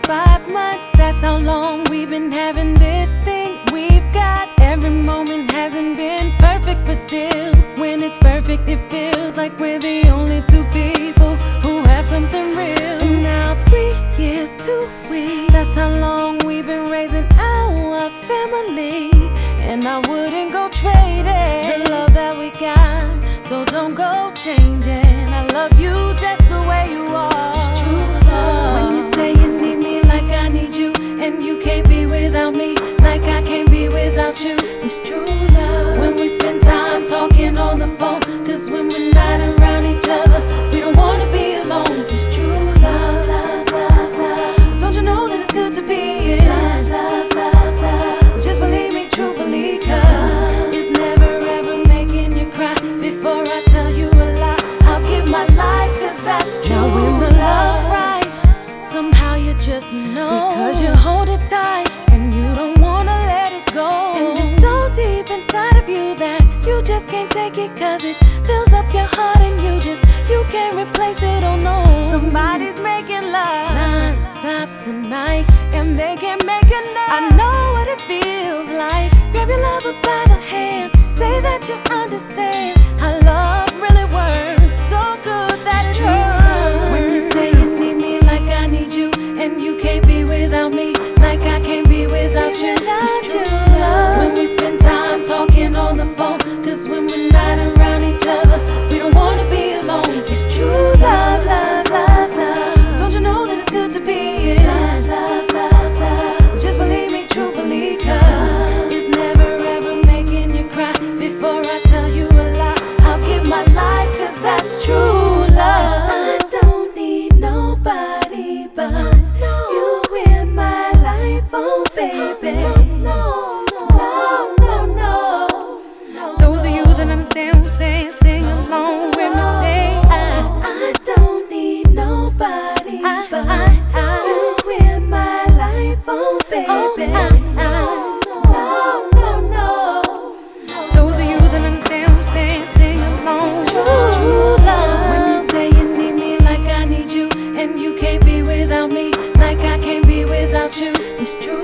5 months, that's how long we've been having this thing we've got. Every moment hasn't been perfect, but still, when it's perfect, it feels like we're the only two people who have something real. And now 3 years, 2 weeks, that's how long we've been raising our family. And I wouldn't go trading the love that we got, so don't go changing. I love you just the way you are. It's true love. When you say you need me like I need you, and you can't be without me like I can't be without you. It's true love. When we spend time talking on the phone, cause when we're not around each other, we don't wanna be alone. It's true love, love, love, love. Don't you know that it's good to be in love, love, love, love. Just believe me truthfully, cause it's never ever making you cry before I tell you a lie. I'll give my life, cause that's true. Now when the love's right, somehow you just know, because you hold it tight and you don't wanna let it go. And it's so deep inside of you that you just can't take it, cause it fills up your heart and you can't replace it, oh no. Somebody's making love non-stop tonight, and they can't make enough. I know what it feels like. Grab your lover by the hand, say that you understand how love really works, so good that it hurts. When you say you need me like I need you, and you can't be without me like I can't be without you. It's true love. When we spend time talking on the phone, cause when we're not around each other, we don't wanna be alone. It's true love, love, love, love. Don't you know that it's good to be in love, love, love, love. Just believe me truthfully, cause it's never ever making you cry before I tell you a lie. I'll give my life, cause that's true love. I don't need nobody but you in my life, oh baby. No, no, no, no. Those of you that understand what I'm saying, sing along with me, say I don't need nobody but you in my life, oh baby. No, no, no. Those of you that understand what I'm saying, sing along. It's true love. When you say you need me like I need you, and you can't be without me like I can't be without you. It's true